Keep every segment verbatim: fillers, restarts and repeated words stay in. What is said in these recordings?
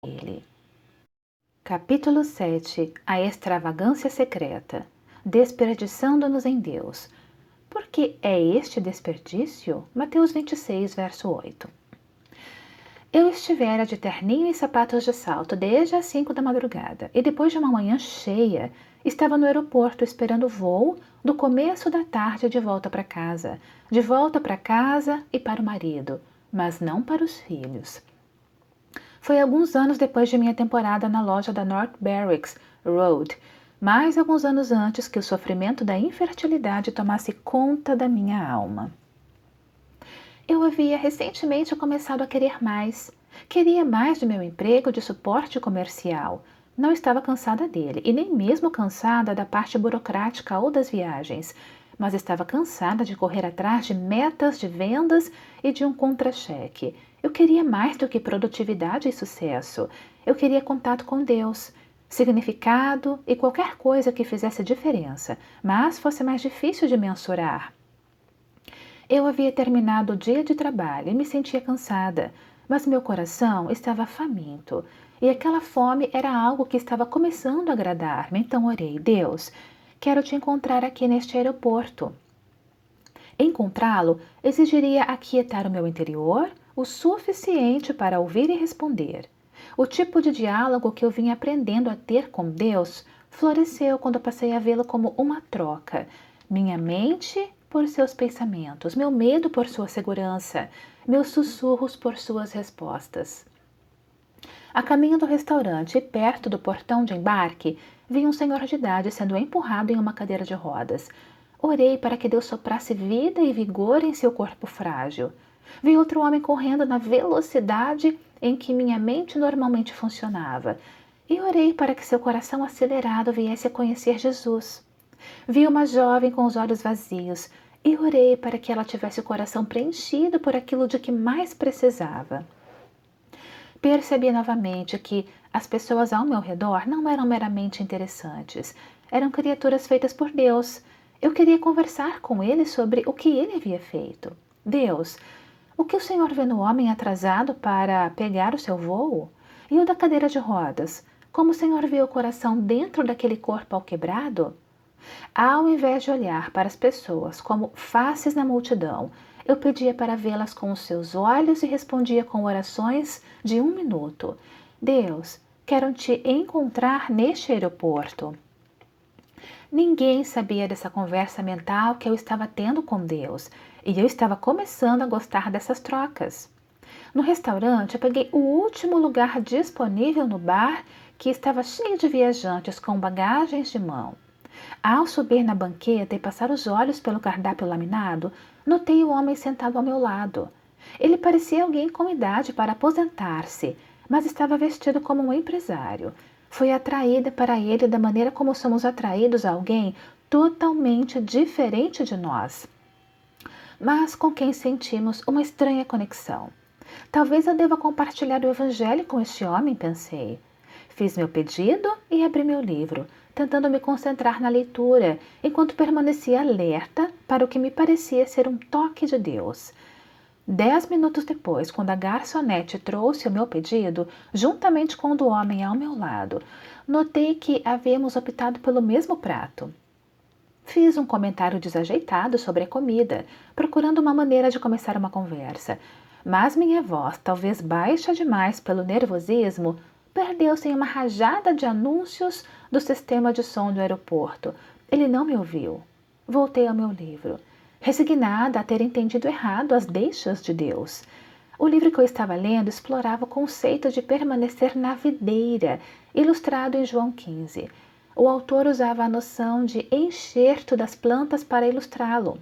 ele. Capítulo sete. A extravagância secreta. Desperdiçando-nos em Deus. Porque é este desperdício? Mateus vinte e seis, verso oito. Eu estivera de terninho e sapatos de salto desde as cinco da madrugada, e depois de uma manhã cheia, estava no aeroporto esperando o voo do começo da tarde de volta para casa, de volta para casa e para o marido, mas não para os filhos. Foi alguns anos depois de minha temporada na loja da North Barracks Road, mais alguns anos antes que o sofrimento da infertilidade tomasse conta da minha alma. Eu havia recentemente começado a querer mais. Queria mais do meu emprego de suporte comercial. Não estava cansada dele, e nem mesmo cansada da parte burocrática ou das viagens, mas estava cansada de correr atrás de metas de vendas e de um contra-cheque. Eu queria mais do que produtividade e sucesso. Eu queria contato com Deus, significado e qualquer coisa que fizesse diferença, mas fosse mais difícil de mensurar. Eu havia terminado o dia de trabalho e me sentia cansada, mas meu coração estava faminto, e aquela fome era algo que estava começando a agradar-me. Então orei: Deus, quero te encontrar aqui neste aeroporto. Encontrá-lo exigiria aquietar o meu interior o suficiente para ouvir e responder. O tipo de diálogo que eu vinha aprendendo a ter com Deus floresceu quando passei a vê-lo como uma troca. Minha mente por seus pensamentos, meu medo por sua segurança, meus sussurros por suas respostas. A caminho do restaurante e perto do portão de embarque, vi um senhor de idade sendo empurrado em uma cadeira de rodas. Orei para que Deus soprasse vida e vigor em seu corpo frágil. Vi outro homem correndo na velocidade em que minha mente normalmente funcionava. E orei para que seu coração acelerado viesse a conhecer Jesus. Vi uma jovem com os olhos vazios e orei para que ela tivesse o coração preenchido por aquilo de que mais precisava. Percebi novamente que as pessoas ao meu redor não eram meramente interessantes. Eram criaturas feitas por Deus. Eu queria conversar com ele sobre o que ele havia feito. Deus, o que o Senhor vê no homem atrasado para pegar o seu voo? E o da cadeira de rodas? Como o Senhor vê o coração dentro daquele corpo alquebrado? Ao invés de olhar para as pessoas como faces na multidão, eu pedia para vê-las com os seus olhos e respondia com orações de um minuto. Deus, quero te encontrar neste aeroporto. Ninguém sabia dessa conversa mental que eu estava tendo com Deus, e eu estava começando a gostar dessas trocas. No restaurante, eu peguei o último lugar disponível no bar, que estava cheio de viajantes com bagagens de mão. Ao subir na banqueta e passar os olhos pelo cardápio laminado, notei o homem sentado ao meu lado. Ele parecia alguém com idade para aposentar-se, mas estava vestido como um empresário. Fui atraída para ele da maneira como somos atraídos a alguém totalmente diferente de nós, mas com quem sentimos uma estranha conexão. Talvez eu deva compartilhar o evangelho com este homem, pensei. Fiz meu pedido e abri meu livro, tentando me concentrar na leitura, enquanto permanecia alerta para o que me parecia ser um toque de Deus. Dez minutos depois, quando a garçonete trouxe o meu pedido, juntamente com o do homem ao meu lado, notei que havíamos optado pelo mesmo prato. Fiz um comentário desajeitado sobre a comida, procurando uma maneira de começar uma conversa, mas minha voz, talvez baixa demais pelo nervosismo, perdeu-se em uma rajada de anúncios do sistema de som do aeroporto. Ele não me ouviu. Voltei ao meu livro, resignada a ter entendido errado as deixas de Deus. O livro que eu estava lendo explorava o conceito de permanecer na videira, ilustrado em João quinze. O autor usava a noção de enxerto das plantas para ilustrá-lo.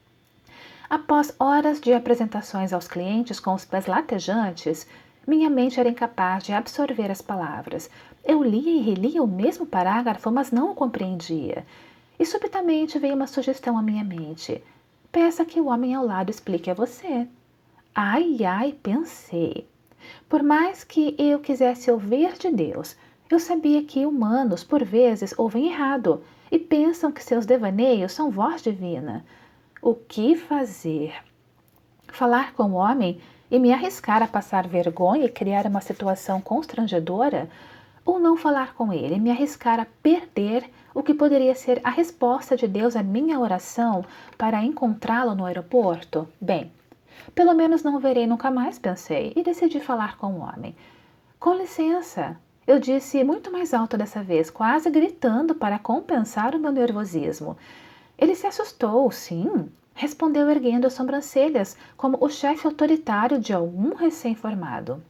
Após horas de apresentações aos clientes com os pés latejantes, minha mente era incapaz de absorver as palavras. Eu lia e relia o mesmo parágrafo, mas não o compreendia. E subitamente veio uma sugestão à minha mente. Peça que o homem ao lado explique a você. Ai, ai, pensei. Por mais que eu quisesse ouvir de Deus, eu sabia que humanos, por vezes, ouvem errado e pensam que seus devaneios são voz divina. O que fazer? Falar com o homem e me arriscar a passar vergonha e criar uma situação constrangedora, ou não falar com ele e me arriscar a perder o que poderia ser a resposta de Deus à minha oração para encontrá-lo no aeroporto? Bem, pelo menos não o verei nunca mais, pensei, e decidi falar com o homem. Com licença, eu disse muito mais alto dessa vez, quase gritando para compensar o meu nervosismo. Ele se assustou, sim, respondeu erguendo as sobrancelhas, como o chefe autoritário de algum recém-formado.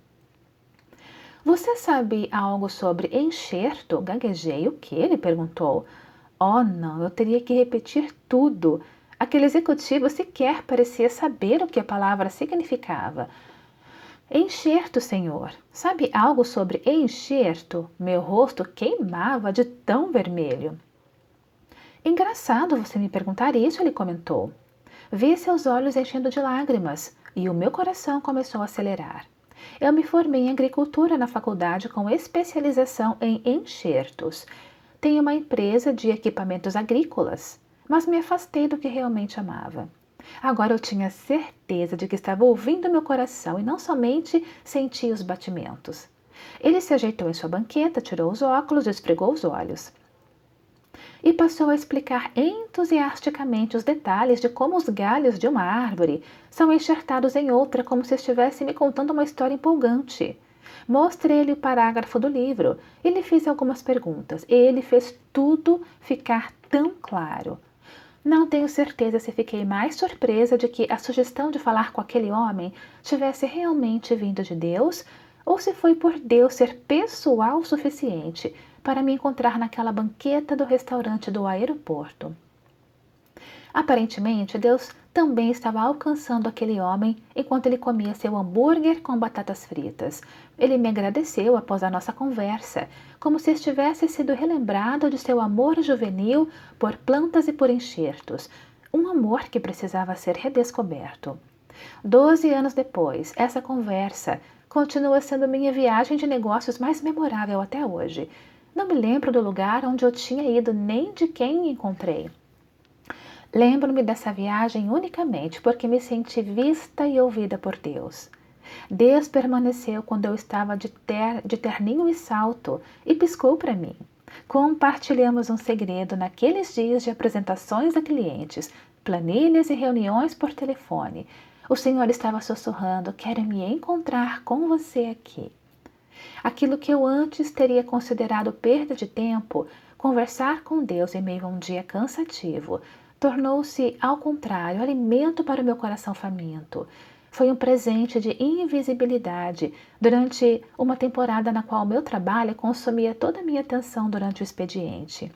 Você sabe algo sobre enxerto? Gaguejei. O que? Ele perguntou. Oh, não, eu teria que repetir tudo. Aquele executivo sequer parecia saber o que a palavra significava. Enxerto, senhor. Sabe algo sobre enxerto? Meu rosto queimava de tão vermelho. Engraçado você me perguntar isso, ele comentou. Vi seus olhos enchendo de lágrimas e o meu coração começou a acelerar. Eu me formei em agricultura na faculdade com especialização em enxertos. Tenho uma empresa de equipamentos agrícolas, mas me afastei do que realmente amava. Agora eu tinha certeza de que estava ouvindo meu coração e não somente sentia os batimentos. Ele se ajeitou em sua banqueta, tirou os óculos e esfregou os olhos. E passou a explicar entusiasticamente os detalhes de como os galhos de uma árvore são enxertados em outra, como se estivesse me contando uma história empolgante. Mostrei-lhe o parágrafo do livro e lhe fiz algumas perguntas. Ele fez tudo ficar tão claro. Não tenho certeza se fiquei mais surpresa de que a sugestão de falar com aquele homem tivesse realmente vindo de Deus ou se foi por Deus ser pessoal o suficiente para me encontrar naquela banqueta do restaurante do aeroporto. Aparentemente, Deus também estava alcançando aquele homem enquanto ele comia seu hambúrguer com batatas fritas. Ele me agradeceu após a nossa conversa, como se estivesse sido relembrado de seu amor juvenil por plantas e por enxertos, um amor que precisava ser redescoberto. Doze anos depois, essa conversa continua sendo minha viagem de negócios mais memorável até hoje. Não me lembro do lugar onde eu tinha ido nem de quem encontrei. Lembro-me dessa viagem unicamente porque me senti vista e ouvida por Deus. Deus permaneceu quando eu estava de, ter, de terninho e salto e piscou para mim. Compartilhamos um segredo naqueles dias de apresentações a clientes, planilhas e reuniões por telefone. O Senhor estava sussurrando: quero me encontrar com você aqui. Aquilo que eu antes teria considerado perda de tempo, conversar com Deus em meio a um dia cansativo, tornou-se, ao contrário, alimento para o meu coração faminto. Foi um presente de invisibilidade durante uma temporada na qual o meu trabalho consumia toda a minha atenção durante o expediente.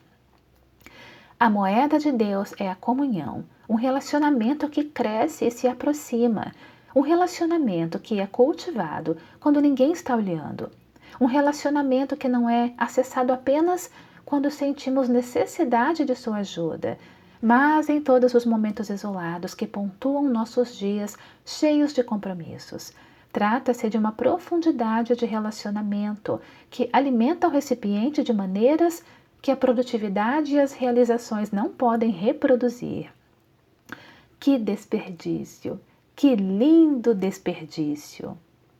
A moeda de Deus é a comunhão, um relacionamento que cresce e se aproxima, um relacionamento que é cultivado quando ninguém está olhando, um relacionamento que não é acessado apenas quando sentimos necessidade de sua ajuda, mas em todos os momentos isolados que pontuam nossos dias cheios de compromissos. Trata-se de uma profundidade de relacionamento que alimenta o recipiente de maneiras que a produtividade e as realizações não podem reproduzir. Que desperdício! Que lindo desperdício!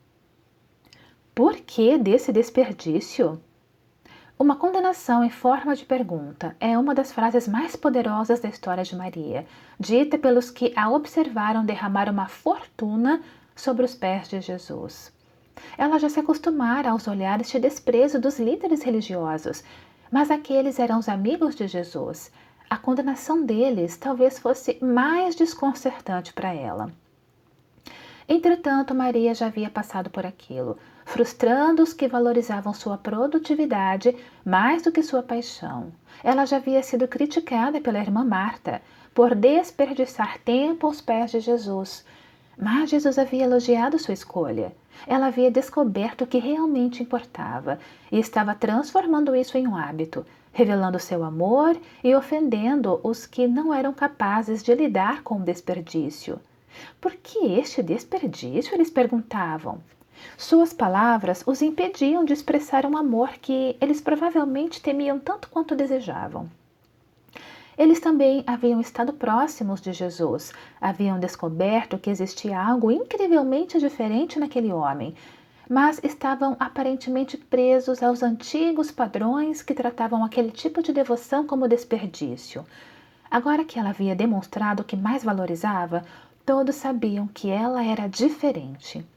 Por que desse desperdício? Uma condenação em forma de pergunta é uma das frases mais poderosas da história de Maria, dita pelos que a observaram derramar uma fortuna sobre os pés de Jesus. Ela já se acostumara aos olhares de desprezo dos líderes religiosos, mas aqueles eram os amigos de Jesus. A condenação deles talvez fosse mais desconcertante para ela. Entretanto, Maria já havia passado por aquilo, frustrando os que valorizavam sua produtividade mais do que sua paixão. Ela já havia sido criticada pela irmã Marta por desperdiçar tempo aos pés de Jesus. Mas Jesus havia elogiado sua escolha. Ela havia descoberto o que realmente importava e estava transformando isso em um hábito, revelando seu amor e ofendendo os que não eram capazes de lidar com o desperdício. Por que este desperdício? Eles perguntavam. Suas palavras os impediam de expressar um amor que eles provavelmente temiam tanto quanto desejavam. Eles também haviam estado próximos de Jesus, haviam descoberto que existia algo incrivelmente diferente naquele homem, mas estavam aparentemente presos aos antigos padrões que tratavam aquele tipo de devoção como desperdício. Agora que ela havia demonstrado o que mais valorizava, todos sabiam que ela era diferente.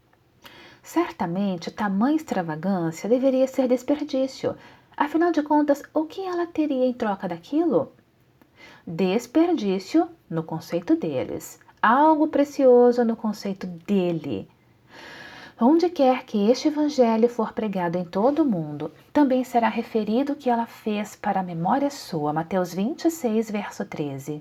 Certamente, tamanha extravagância deveria ser desperdício. Afinal de contas, o que ela teria em troca daquilo? Desperdício no conceito deles, algo precioso no conceito dele. Onde quer que este evangelho for pregado em todo o mundo, também será referido o que ela fez para a memória sua. Mateus vinte e seis, verso treze.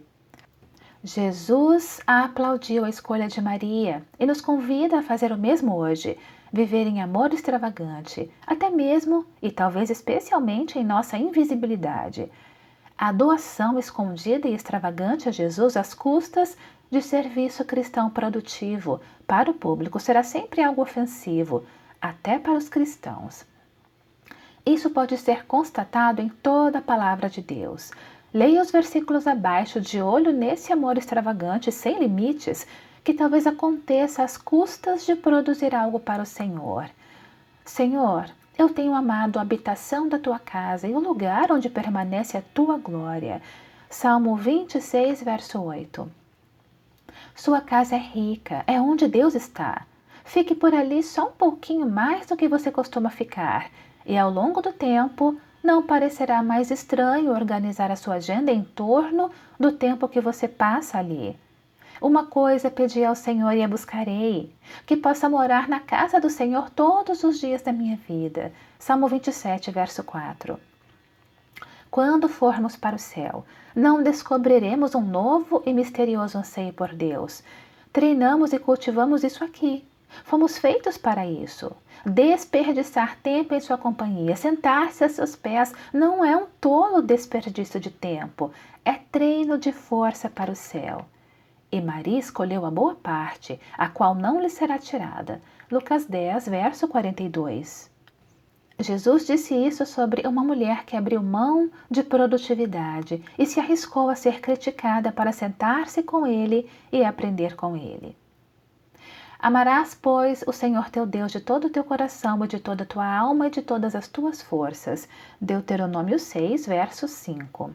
Jesus aplaudiu a escolha de Maria e nos convida a fazer o mesmo hoje, viver em amor extravagante, até mesmo e talvez especialmente em nossa invisibilidade. A doação escondida e extravagante a Jesus às custas de serviço cristão produtivo para o público será sempre algo ofensivo, até para os cristãos. Isso pode ser constatado em toda a palavra de Deus. Leia os versículos abaixo de olho nesse amor extravagante sem limites que talvez aconteça às custas de produzir algo para o Senhor. Senhor, eu tenho amado a habitação da tua casa e o lugar onde permanece a tua glória. Salmo vinte e seis, verso oito. Sua casa é rica, é onde Deus está. Fique por ali só um pouquinho mais do que você costuma ficar, e ao longo do tempo não parecerá mais estranho organizar a sua agenda em torno do tempo que você passa ali. Uma coisa pedi ao Senhor e a buscarei, que possa morar na casa do Senhor todos os dias da minha vida. Salmo vinte e sete, verso quatro. Quando formos para o céu, não descobriremos um novo e misterioso anseio por Deus. Treinamos e cultivamos isso aqui. Fomos feitos para isso. Desperdiçar tempo em sua companhia, sentar-se a seus pés, não é um tolo desperdício de tempo, é treino de força para o céu. E Maria escolheu a boa parte, a qual não lhe será tirada. Lucas dez, verso quarenta e dois. Jesus disse isso sobre uma mulher que abriu mão de produtividade e se arriscou a ser criticada para sentar-se com ele e aprender com ele. Amarás, pois, o Senhor teu Deus de todo o teu coração e de toda a tua alma e de todas as tuas forças. Deuteronômio seis, verso cinco.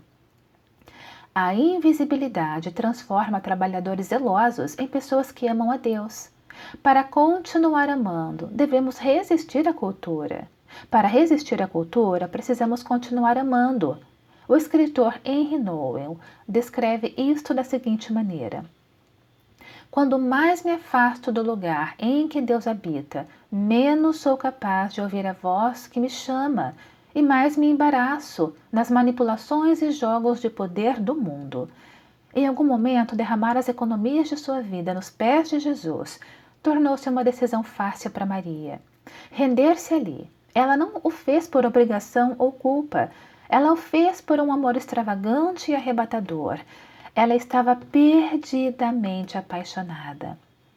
A invisibilidade transforma trabalhadores zelosos em pessoas que amam a Deus. Para continuar amando, devemos resistir à cultura. Para resistir à cultura, precisamos continuar amando. O escritor Henry Nouwen descreve isto da seguinte maneira: quando mais me afasto do lugar em que Deus habita, menos sou capaz de ouvir a voz que me chama e mais me embaraço nas manipulações e jogos de poder do mundo. Em algum momento, derramar as economias de sua vida nos pés de Jesus tornou-se uma decisão fácil para Maria. Render-se ali. Ela não o fez por obrigação ou culpa. Ela o fez por um amor extravagante e arrebatador. Ela estava perdidamente apaixonada.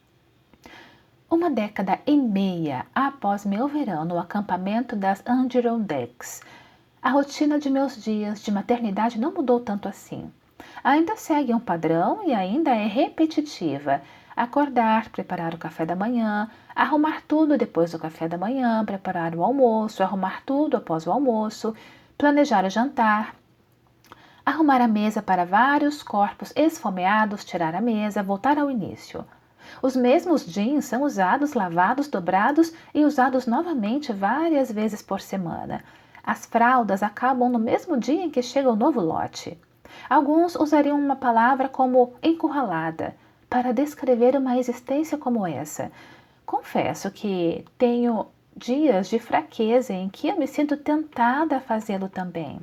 Uma década e meia após meu verão no acampamento das Adirondacks, a rotina de meus dias de maternidade não mudou tanto assim. Ainda segue um padrão e ainda é repetitiva. Acordar, preparar o café da manhã, arrumar tudo depois do café da manhã, preparar o almoço, arrumar tudo após o almoço, planejar o jantar, arrumar a mesa para vários corpos esfomeados, tirar a mesa, voltar ao início. Os mesmos jeans são usados, lavados, dobrados e usados novamente várias vezes por semana. As fraldas acabam no mesmo dia em que chega o novo lote. Alguns usariam uma palavra como encurralada para descrever uma existência como essa. Confesso que tenho dias de fraqueza em que eu me sinto tentada a fazê-lo também.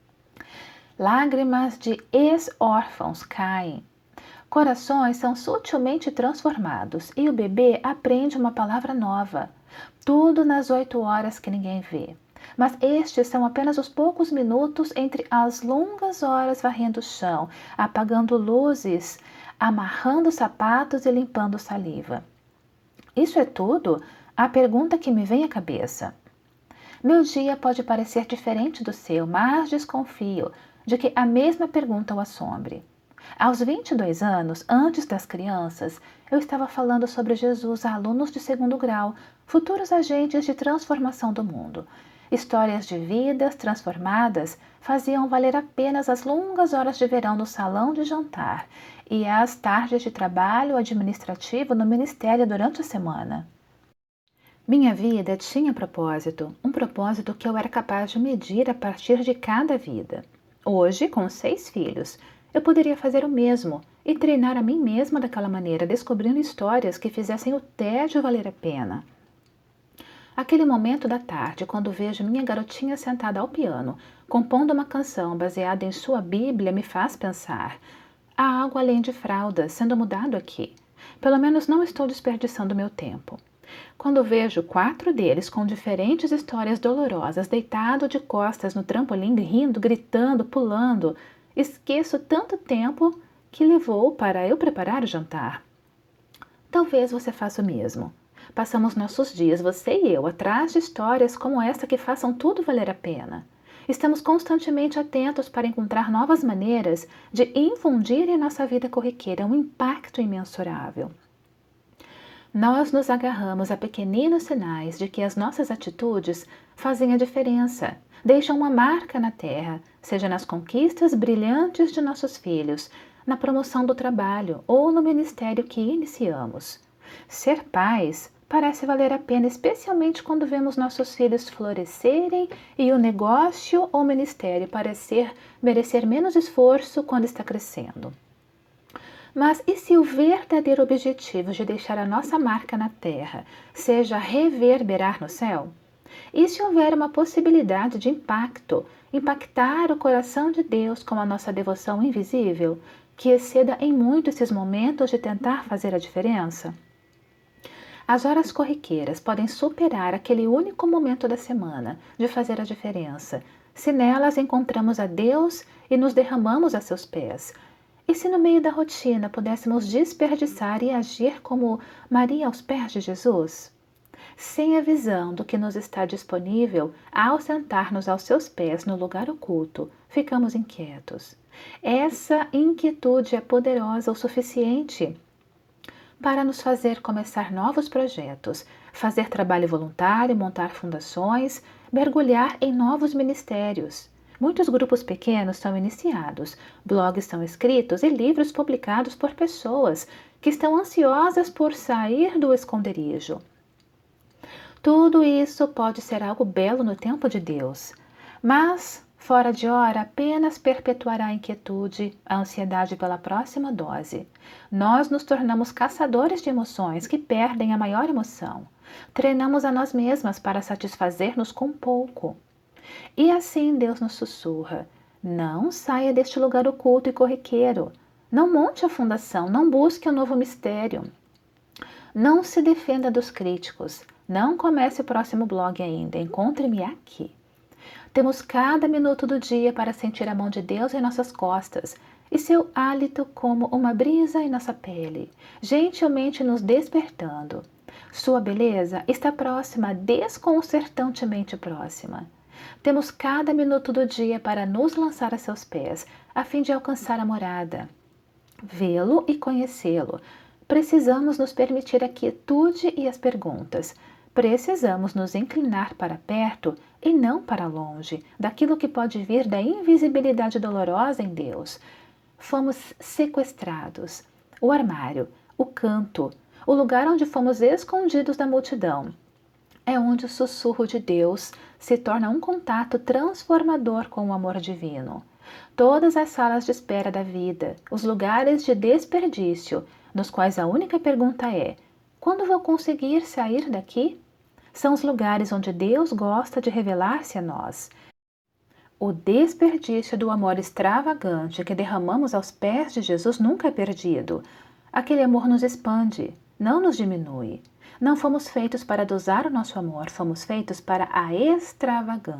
Lágrimas de ex-órfãos caem. Corações são sutilmente transformados e o bebê aprende uma palavra nova. Tudo nas oito horas que ninguém vê. Mas estes são apenas os poucos minutos entre as longas horas varrendo o chão, apagando luzes, amarrando sapatos e limpando saliva. Isso é tudo? A pergunta que me vem à cabeça. Meu dia pode parecer diferente do seu, mas desconfio. de que a mesma pergunta o assombre. Aos vinte e dois anos, antes das crianças, eu estava falando sobre Jesus a alunos de segundo grau, futuros agentes de transformação do mundo. Histórias de vidas transformadas faziam valer apenas as longas horas de verão no salão de jantar e as tardes de trabalho administrativo no ministério durante a semana. Minha vida tinha propósito, um propósito que eu era capaz de medir a partir de cada vida. Hoje, com seis filhos, eu poderia fazer o mesmo e treinar a mim mesma daquela maneira, descobrindo histórias que fizessem o tédio valer a pena. Aquele momento da tarde, quando vejo minha garotinha sentada ao piano, compondo uma canção baseada em sua Bíblia, me faz pensar: há algo além de fraldas sendo mudado aqui. Pelo menos não estou desperdiçando meu tempo. Quando vejo quatro deles com diferentes histórias dolorosas deitado de costas no trampolim, rindo, gritando, pulando, esqueço tanto tempo que levou para eu preparar o jantar. Talvez você faça o mesmo. Passamos nossos dias, você e eu, atrás de histórias como esta que façam tudo valer a pena. Estamos constantemente atentos para encontrar novas maneiras de infundir em nossa vida corriqueira um impacto imensurável. Nós nos agarramos a pequeninos sinais de que as nossas atitudes fazem a diferença, deixam uma marca na terra, seja nas conquistas brilhantes de nossos filhos, na promoção do trabalho ou no ministério que iniciamos. Ser pais parece valer a pena, especialmente quando vemos nossos filhos florescerem e o negócio ou ministério parecer merecer menos esforço quando está crescendo. Mas e se o verdadeiro objetivo de deixar a nossa marca na terra seja reverberar no céu? E se houver uma possibilidade de impacto, impactar o coração de Deus com a nossa devoção invisível, que exceda em muito esses momentos de tentar fazer a diferença? As horas corriqueiras podem superar aquele único momento da semana de fazer a diferença, se nelas encontramos a Deus e nos derramamos a seus pés. E se no meio da rotina pudéssemos desperdiçar e agir como Maria aos pés de Jesus? Sem a visão do que nos está disponível ao sentar-nos aos seus pés no lugar oculto, ficamos inquietos. Essa inquietude é poderosa o suficiente para nos fazer começar novos projetos, fazer trabalho voluntário, montar fundações, mergulhar em novos ministérios. Muitos grupos pequenos são iniciados, blogs são escritos e livros publicados por pessoas que estão ansiosas por sair do esconderijo. Tudo isso pode ser algo belo no tempo de Deus, mas fora de hora apenas perpetuará a inquietude, a ansiedade pela próxima dose. Nós nos tornamos caçadores de emoções que perdem a maior emoção. Treinamos a nós mesmas para satisfazer-nos com pouco. E assim Deus nos sussurra: não saia deste lugar oculto e corriqueiro. Não monte a fundação, não busque um novo mistério. Não se defenda dos críticos. Não comece o próximo blog ainda. Encontre-me aqui. Temos cada minuto do dia para sentir a mão de Deus em nossas costas e seu hálito como uma brisa em nossa pele, gentilmente nos despertando. Sua beleza está próxima, desconcertantemente próxima. Temos cada minuto do dia para nos lançar a seus pés, a fim de alcançar a morada. Vê-lo e conhecê-lo. Precisamos nos permitir a quietude e as perguntas. Precisamos nos inclinar para perto e não para longe, daquilo que pode vir da invisibilidade dolorosa em Deus. Fomos sequestrados. O armário, o canto, o lugar onde fomos escondidos da multidão, é onde o sussurro de Deus se torna um contato transformador com o amor divino. Todas as salas de espera da vida, os lugares de desperdício, nos quais a única pergunta é: quando vou conseguir sair daqui? São os lugares onde Deus gosta de revelar-se a nós. O desperdício do amor extravagante que derramamos aos pés de Jesus nunca é perdido. Aquele amor nos expande, não nos diminui. Não fomos feitos para dosar o nosso amor, fomos feitos para a extravagância.